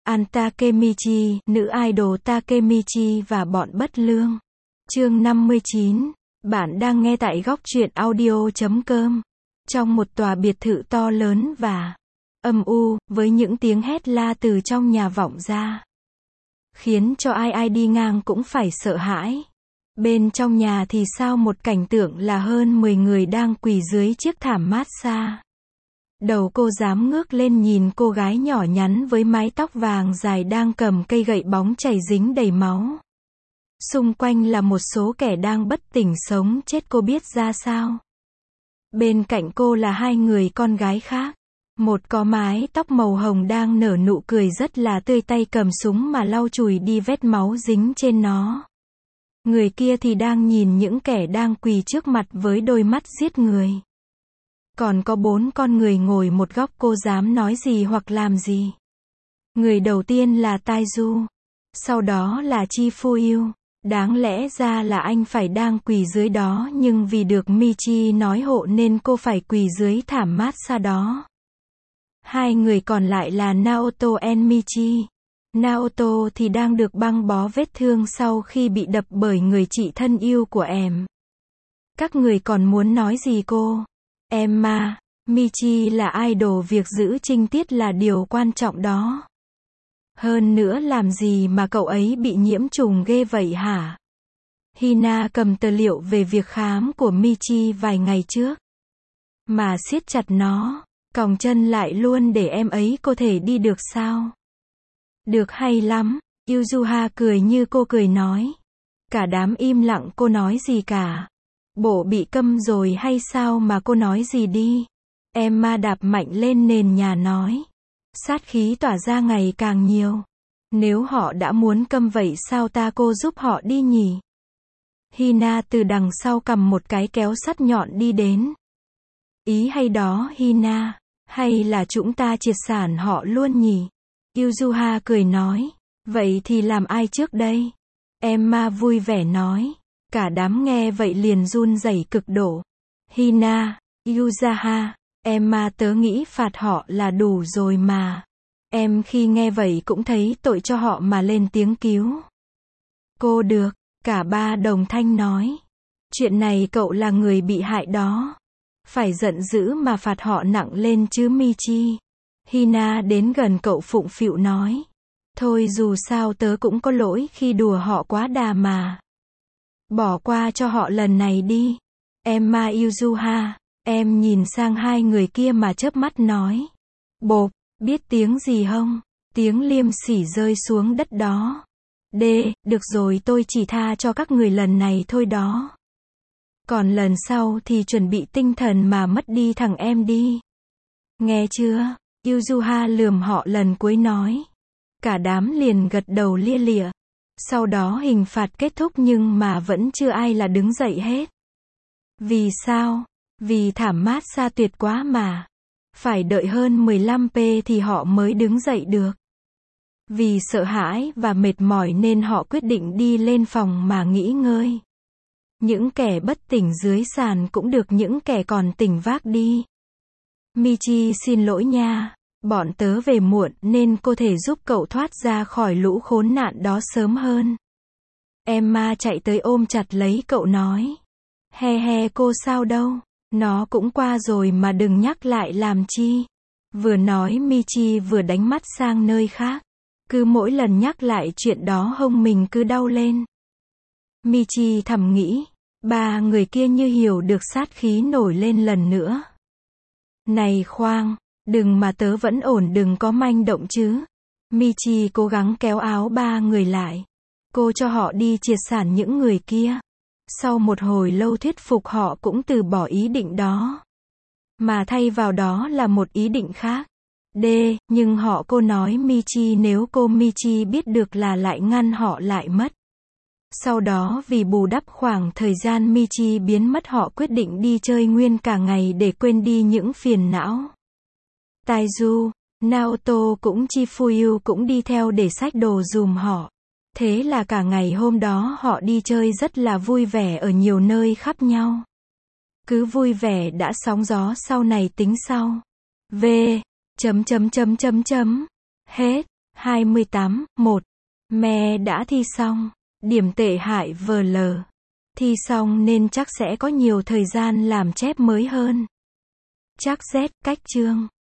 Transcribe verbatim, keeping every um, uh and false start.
An Takemichi, nữ idol Takemichi và bọn bất lương. Chương năm mươi chín. Bạn đang nghe tại góc truyện audio chấm com. Trong một tòa biệt thự to lớn và âm u, với những tiếng hét la từ trong nhà vọng ra, khiến cho ai ai đi ngang cũng phải sợ hãi. Bên trong nhà thì sao một cảnh tượng là hơn mười người đang quỳ dưới chiếc thảm massage. Đầu cô dám ngước lên nhìn cô gái nhỏ nhắn với mái tóc vàng dài đang cầm cây gậy bóng chảy dính đầy máu. Xung quanh là một số kẻ đang bất tỉnh sống chết, cô biết ra sao. Bên cạnh cô là hai người con gái khác. Một có mái tóc màu hồng đang nở nụ cười rất là tươi, tay cầm súng mà lau chùi đi vết máu dính trên nó. Người kia thì đang nhìn những kẻ đang quỳ trước mặt với đôi mắt giết người. Còn có bốn con người ngồi một góc, cô dám nói gì hoặc làm gì. Người đầu tiên là Taiju. Sau đó là Chifuyu. Đáng lẽ ra là anh phải đang quỳ dưới đó, nhưng vì được Michi nói hộ nên cô phải quỳ dưới thảm massage đó. Hai người còn lại là Naoto and Michi. Naoto thì đang được băng bó vết thương sau khi bị đập bởi người chị thân yêu của em. Các người còn muốn nói gì cô? Em mà, Michi là idol, việc giữ trinh tiết là điều quan trọng đó. Hơn nữa làm gì mà cậu ấy bị nhiễm trùng ghê vậy hả? Hina cầm tờ liệu về việc khám của Michi vài ngày trước, mà siết chặt nó, còng chân lại luôn để em ấy có thể đi được sao? Được, hay lắm. Yuzuha cười như cô cười nói. Cả đám im lặng, cô nói gì cả. Bộ bị câm rồi hay sao mà cô nói gì đi. Emma đạp mạnh lên nền nhà nói. Sát khí tỏa ra ngày càng nhiều. Nếu họ đã muốn câm vậy sao ta cô giúp họ đi nhỉ? Hina từ đằng sau cầm một cái kéo sắt nhọn đi đến. Ý hay đó Hina. Hay là chúng ta triệt sản họ luôn nhỉ? Yuzuha cười nói. Vậy thì làm ai trước đây? Emma vui vẻ nói. Cả đám nghe vậy liền run rẩy cực độ. Hina, Yuzaha, Emma tớ nghĩ phạt họ là đủ rồi mà. Em khi nghe vậy cũng thấy tội cho họ mà lên tiếng cứu. Cô được, cả ba đồng thanh nói. Chuyện này cậu là người bị hại đó. Phải giận dữ mà phạt họ nặng lên chứ Michi. Hina đến gần cậu phụng phịu nói. Thôi dù sao tớ cũng có lỗi khi đùa họ quá đà mà. Bỏ qua cho họ lần này đi. Emma Yuzuha, em nhìn sang hai người kia mà chớp mắt nói. Bộp, biết tiếng gì không? Tiếng liêm sỉ rơi xuống đất đó. Đê, được rồi tôi chỉ tha cho các người lần này thôi đó. Còn lần sau thì chuẩn bị tinh thần mà mất đi thằng em đi. Nghe chưa? Yuzuha lườm họ lần cuối nói. Cả đám liền gật đầu lia lịa. Sau đó hình phạt kết thúc nhưng mà vẫn chưa ai là đứng dậy hết. Vì sao? Vì thảm massage tuyệt quá mà. Phải đợi hơn mười lăm phút thì họ mới đứng dậy được. Vì sợ hãi và mệt mỏi nên họ quyết định đi lên phòng mà nghỉ ngơi. Những kẻ bất tỉnh dưới sàn cũng được những kẻ còn tỉnh vác đi. Michi xin lỗi nha. Bọn tớ về muộn nên cô thể giúp cậu thoát ra khỏi lũ khốn nạn đó sớm hơn. Emma chạy tới ôm chặt lấy cậu nói. He he cô sao đâu. Nó cũng qua rồi mà đừng nhắc lại làm chi. Vừa nói Michi vừa đánh mắt sang nơi khác. Cứ mỗi lần nhắc lại chuyện đó hông mình cứ đau lên. Michi thầm nghĩ. Ba người kia như hiểu được sát khí nổi lên lần nữa. Này khoan. Đừng mà tớ vẫn ổn, đừng có manh động chứ. Michi cố gắng kéo áo ba người lại. Cô cho họ đi triệt sản những người kia. Sau một hồi lâu thuyết phục họ cũng từ bỏ ý định đó. Mà thay vào đó là một ý định khác. D, nhưng họ cô nói Michi nếu cô Michi biết được là lại ngăn họ lại mất. Sau đó vì bù đắp khoảng thời gian Michi biến mất họ quyết định đi chơi nguyên cả ngày để quên đi những phiền não. Taiju, Naoto cũng Chifuyu cũng đi theo để xách đồ dùm họ. Thế là cả ngày hôm đó họ đi chơi rất là vui vẻ ở nhiều nơi khác nhau. Cứ vui vẻ đã, sóng gió sau này tính sau. V. Chấm chấm chấm chấm chấm. Hết. hai mươi tám, một. Mẹ đã thi xong. Điểm tệ hại vờ lờ. Thi xong nên chắc sẽ có nhiều thời gian làm chép mới hơn. Chắc Z, cách chương.